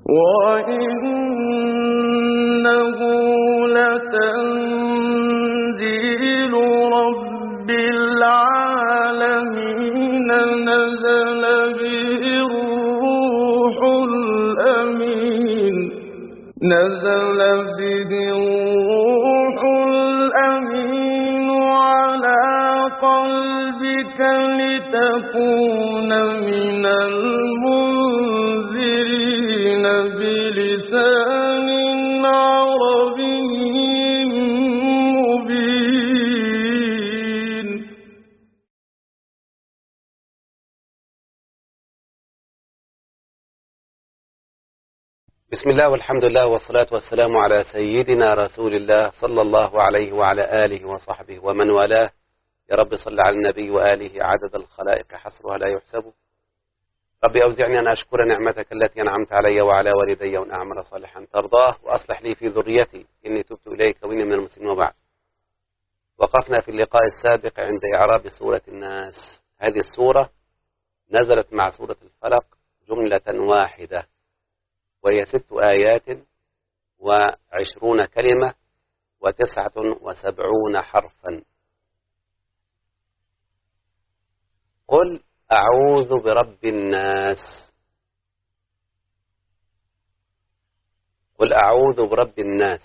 وإنه لتنزيل رب العالمين نزل به الروح الأمين على قلبك لتكون من المنذرين بلسان عربي مبين. بسم الله والحمد لله والصلاة والسلام على سيدنا رسول الله صلى الله عليه وعلى آله وصحبه ومن والاه. يا رب صل على النبي وآله عدد الخلائق حصرها لا يحسب. ربي أوزعني أن أشكر نعمتك التي أنعمت علي وعلى والدي وأن أعمل صالحا ترضاه وأصلح لي في ذريتي إني تبت إليك وإني من المسلمين. وبعد، وقفنا في اللقاء السابق عند إعراب سورة الناس. هذه السورة نزلت مع سورة الفلق جملة واحدة، وهي 6 آيات و20 كلمة و79 حرفا. قل أعوذ برب الناس. قل أعوذ برب الناس.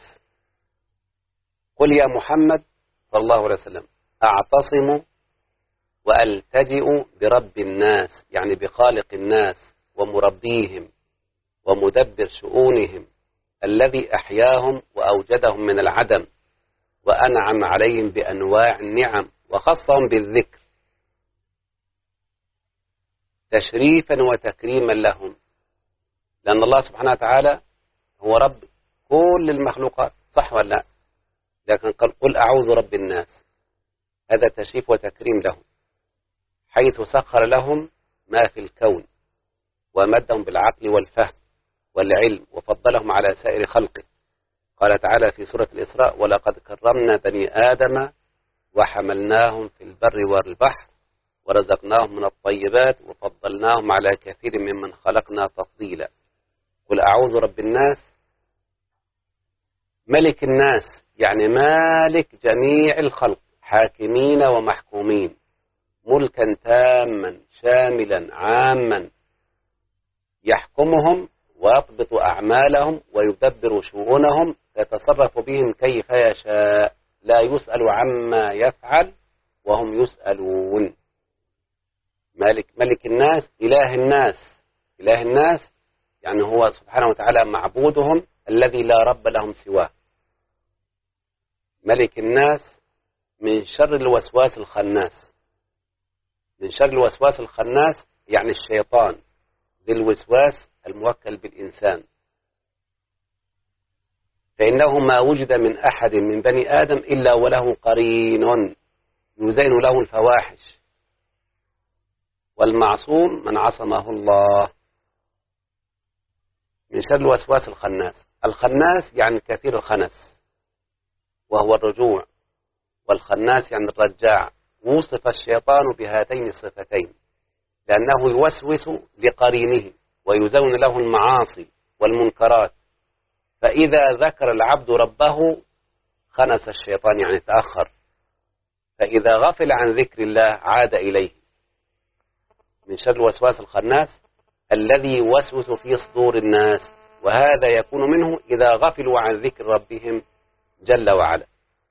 قل يا محمد صلى الله عليه وسلم أعتصم وألتجئ برب الناس، يعني بخالق الناس ومربيهم ومدبر شؤونهم الذي أحياهم وأوجدهم من العدم وأنعم عليهم بأنواع النعم وخصهم بالذكر تشريفا وتكريما لهم، لأن الله سبحانه وتعالى هو رب كل المخلوقات، صح ولا لا؟ لكن قل أعوذ رب الناس، هذا تشريف وتكريم لهم، حيث سخر لهم ما في الكون ومدهم بالعقل والفهم والعلم وفضلهم على سائر خلقه. قال تعالى في سورة الإسراء: ولقد كرمنا بني آدم وحملناهم في البر والبحر ورزقناهم من الطيبات وفضلناهم على كثير ممن خلقنا تفضيلا. قل أعوذ رب الناس، ملك الناس، يعني مالك جميع الخلق، حاكمين ومحكومين، ملكا تاما شاملا عاما يحكمهم ويضبط أعمالهم ويدبر شؤونهم، يتصرف بهم كيف يشاء، لا يسأل عما يفعل وهم يسألون. ملك الناس، إله الناس. إله الناس يعني هو سبحانه وتعالى معبودهم الذي لا رب لهم سواه. ملك الناس من شر الوسواس الخناس. من شر الوسواس الخناس يعني الشيطان ذي الوسواس الموكل بالإنسان، فإنه ما وجد من أحد من بني آدم إلا وله قرين يزين له الفواحش، والمعصوم من عصمه الله. من شر الوسواس الخناس. الخناس يعني كثير الخنس وهو الرجوع، والخناس يعني الرجاع. وصف الشيطان بهاتين الصفتين لأنه يوسوس لقرينه ويزون له المعاصي والمنكرات، فإذا ذكر العبد ربه خنس الشيطان، يعني تأخر، فإذا غفل عن ذكر الله عاد إليه. من شر الوسواس الخناس الذي يوسوس في صدور الناس، وهذا يكون منه إذا غفلوا عن ذكر ربهم جل وعلا.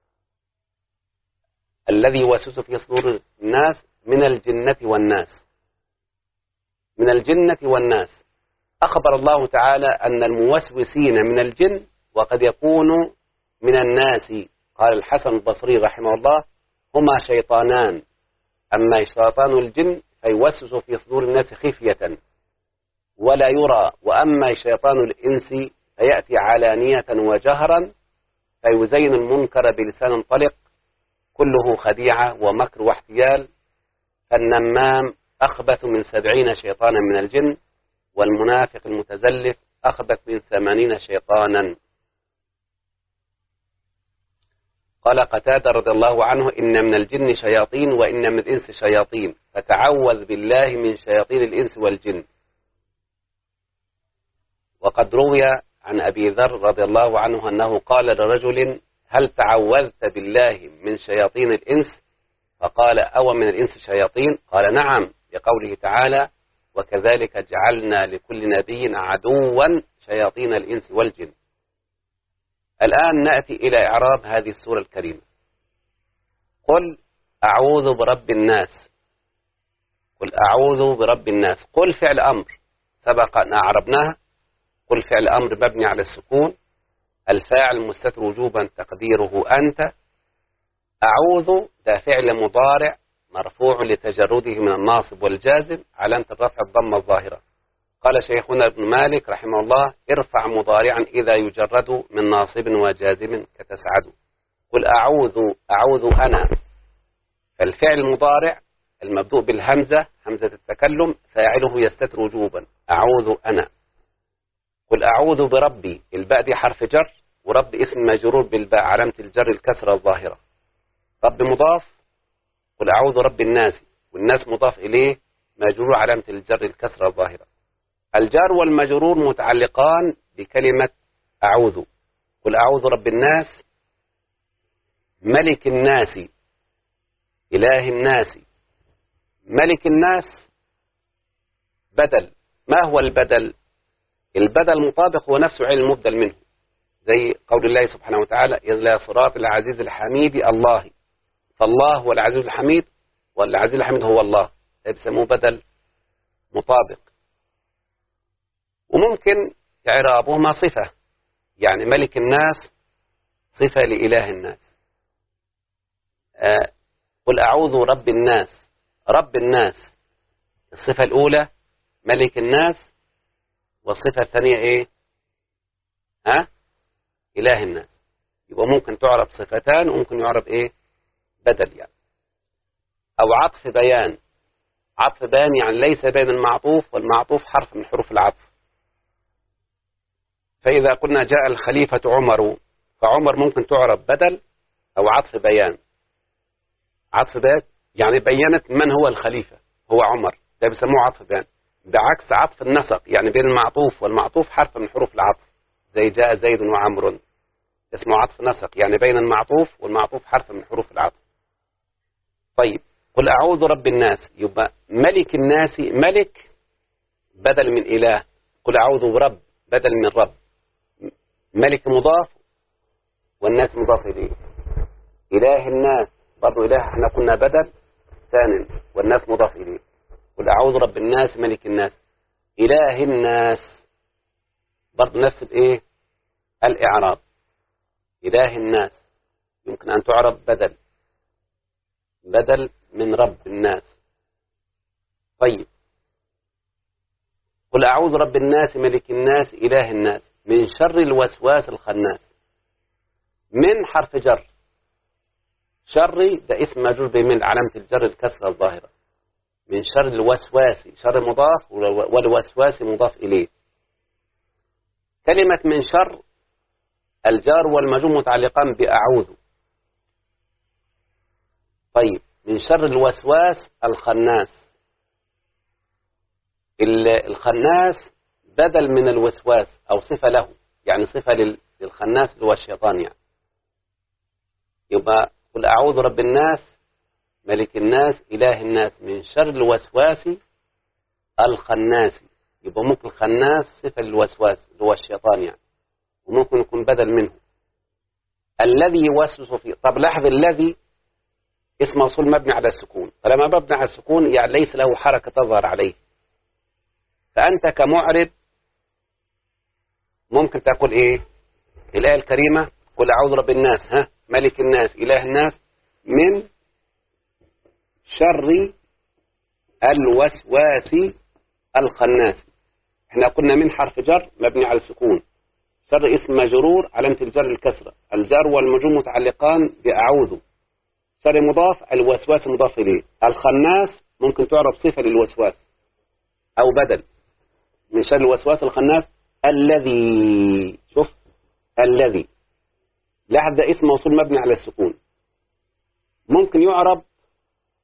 الذي يوسوس في صدور الناس من الجنة والناس. من الجنة والناس. أخبر الله تعالى أن الموسوسين من الجن وقد يكون من الناس. قال الحسن البصري رحمه الله: هما شيطانان، أما شيطان الجن فيوسوس في صدور الناس خفية ولا يرى، وأما شيطان الإنس فيأتي علانية وجهرا فيزين المنكر بلسان طلق كله خديعة ومكر واحتيال. فالنمام أخبث من 70 شيطانا من الجن، والمنافق المتزلف أخبث من 80 شيطانا. قال قتادة رضي الله عنه: إن من الجن شياطين وإن من الإنس شياطين، فتعوذ بالله من شياطين الإنس والجن. وقد روي عن أبي ذر رضي الله عنه أنه قال لرجل هل تعوذت بالله من شياطين الإنس؟ فقال أو من الإنس شياطين؟ قال نعم، لقوله تعالى وكذلك جعلنا لكل نبي عدوا شياطين الإنس والجن. الآن نأتي إلى إعراب هذه السورة الكريمة. قل أعوذ برب الناس. قل أعوذ برب الناس. قل فعل أمر سبق أن أعربناها. قل فعل أمر مبني على السكون، الفاعل مستتر وجوبا تقديره أنت. أعوذ ده فعل مضارع مرفوع لتجرده من الناصب والجازم، علامة الرفع الضمة الظاهرة. قال شيخنا ابن مالك رحمه الله ارفع مضارعا إذا يجرد من ناصب وجازم كتسعد. قل أعوذ أنا. فالفعل المضارع المبدوء بالهمزة همزة التكلم فاعله يستتر وجوبا أعوذ أنا. قل أعوذ بربي، الباء دي حرف جر، ورب اسم مجرور بالباء علامة الجر الكسرة الظاهرة. رب مضاف. قل أعوذ رب الناس، والناس مضاف إليه مجرور علامة الجر الكسرة الظاهرة. الجار والمجرور متعلقان بكلمة أعوذ. قل أعوذ رب الناس، ملك الناس، إله الناس. ملك الناس بدل. ما هو البدل؟ البدل مطابق هو نفس علم المبدل منه، زي قول الله سبحانه وتعالى إلى صراط العزيز الحميد الله. فالله هو العزيز الحميد، والعزيز الحميد هو الله، يسموه بدل مطابق. وممكن إعرابهما صفة، يعني ملك الناس صفة لإله الناس. قل أعوذ رب الناس. رب الناس الصفة الأولى ملك الناس، والصفة الثانية إيه؟ إله الناس. يبقى ممكن تعرب صفتان وممكن يعرب إيه؟ بدل يعني. أو عطف بيان. عطف بيان يعني ليس بين المعطوف والمعطوف حرف من حروف العطف. فإذا قلنا جاء الخليفة عمر، فعمر ممكن تعرب بدل أو عطف بيان. عطف بيان يعني بينت من هو الخليفة، هو عمر، ده بيسموه عطف بيان. بعكس عطف النسق يعني بين المعطوف والمعطوف حرف من حروف العطف، زي جاء زيد وعمر، اسمه عطف نسق يعني بين المعطوف والمعطوف حرف من حروف العطف. طيب قل أعوذ رب الناس، يبقى ملك الناس ملك بدل من إله، قل أعوذ برب بدل من رب. ملك مضاف والناس مضاف إليه. إله الناس برضو إله احنا كنا بدل ثاني والناس مضاف إليه. قل أعوذ رب الناس ملك الناس. إله الناس برضو نفس إيه؟ الإعراب. إله الناس يمكن أن تعرب بدل من رب الناس. طيب قل أعوذ رب الناس ملك الناس إله الناس من شر الوسواس الخناس. من حرف جر، شر ده اسم مجرور بمن علامة الجر الكسرة الظاهرة. من شر الوسواس، شر مضاف والوسواس مضاف إليه. كلمة من شر الجار والمجرور متعلقان بأعوذ. طيب من شر الوسواس الخناس. الخناس بدل من الوسواس أو صفة له، يعني صفة للخناس اللي هو الشيطان يعني. يبقى قل أعوذ رب الناس ملك الناس إله الناس من شر الوسواس الخناس. يبقى ممكن الخناس صفة للوسواس اللي هو الشيطان يعني، وممكن يكون بدل منه. الذي يوسوس فيه. طب لاحظ الذي اسم موصول مبني على السكون، فلما مبني على السكون يعني ليس له حركة تظهر عليه. فأنت كمعرب ممكن تقول إيه؟ الآية الكريمة قل أعوذ رب الناس ملك الناس إله الناس من شر الوسواس الخناس. احنا قلنا من حرف جر مبني على السكون، شر اسم مجرور علامة الجر الكسرة، الجار والمجرور متعلقان بأعوذ. شر مضاف الوسواس مضاف إليه. الخناس ممكن تعرف صفة للوسواس أو بدل من شر الوسواس الخناس الذي. شوف الذي لاحظ ده اسم موصول مبني على السكون، ممكن يعرب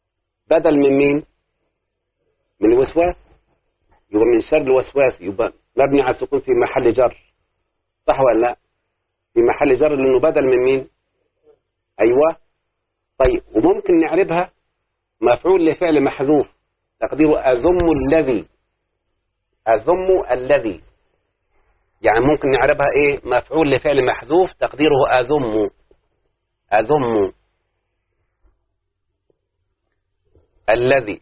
بدل من مين؟ من الوسواس. يبقى من شر الوسواس، يبقى مبني على السكون في محل جر، صح ولا لا؟ في محل جر لأنه بدل من مين؟ أيوة. طيب وممكن نعربها مفعول لفعل محذوف تقديره أذم الذي، أذم الذي، يعني ممكن نعربها إيه؟ مفعول لفعل محذوف تقديره أذم، أذم الذي.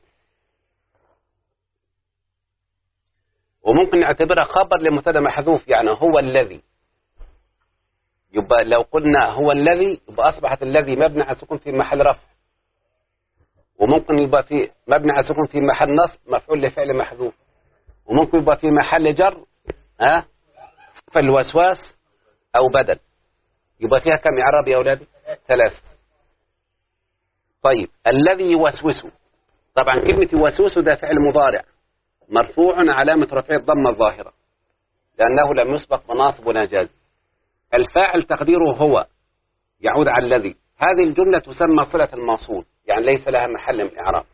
وممكن نعتبرها خبر لمبتدا محذوف، يعني هو الذي. يبقى لو قلنا هو الذي يبقى أصبحت الذي مبني على السكون في محل رفع، وممكن يبقى في مبني على السكون في محل نصب مفعول لفعل محذوف، وممكن يبقى في محل جر فالوسواس أو بدل. يبقى فيها كم إعراب يا أولادي؟ 3. طيب الذي يوسوس، طبعا كلمة يوسوس ده فعل مضارع مرفوع علامة رفعه الضمة الظاهرة لأنه لم يسبق بناصب ولا جازم. الفاعل تقديره هو يعود على الذي. هذه الجملة تسمى صلة الموصول، يعني ليس لها محل من الإعراب.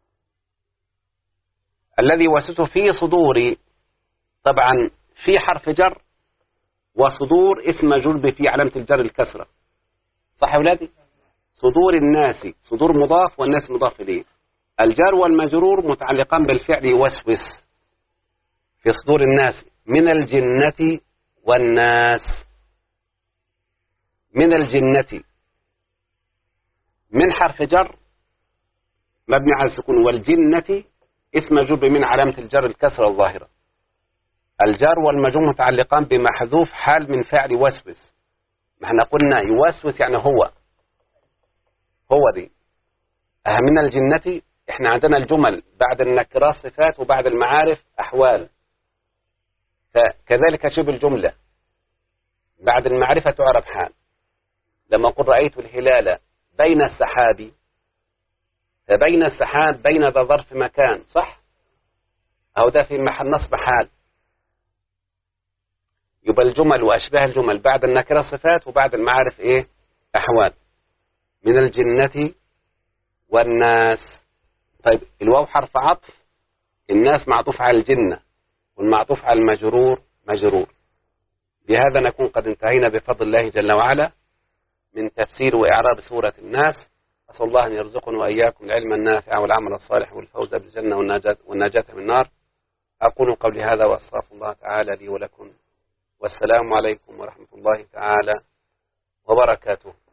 الذي يوسوس في صدور، طبعا في حرف جر، وصدور اسم مجرور في علامة الجر الكسرة، صح يا أولادي؟ صدور الناس، صدور مضاف والناس مضاف إليه. الجار والمجرور متعلقان بالفعل يوسوس في صدور الناس من الجنة والناس. من الجنة من حرف جر مبني على السكون، والجنة اسم مجرور من علامة الجر الكسرة الظاهرة. الجار والمجرور متعلقان بمحذوف حال من فعل يوسوس. ما احنا قلنا يوسوس يعني هو دي. من الجنة احنا عندنا الجمل بعد النكرات صفات وبعد المعارف أحوال، فكذلك شبه الجملة بعد المعرفة تعرف حال. لما قل رأيت الهلال بين السحاب، فبين السحاب بين ذا ظرف مكان، صح؟ أو ده في محل نصب حال. يبقى الجمل وأشباه الجمل بعد النكرة صفات وبعد المعارف إيه؟ أحوال. من الجنة والناس. طيب الواو حرف عطف، الناس معطوف على الجنة والمعطوف على المجرور مجرور. بهذا نكون قد انتهينا بفضل الله جل وعلا من تفسير وإعراب سورة الناس. أسأل الله أن يرزقنا وإياكم العلم النافع والعمل الصالح والفوز بالجنة والنجاة من النار. أقول قولي هذا وأستغفر الله تعالى لي ولكم، والسلام عليكم ورحمة الله تعالى وبركاته.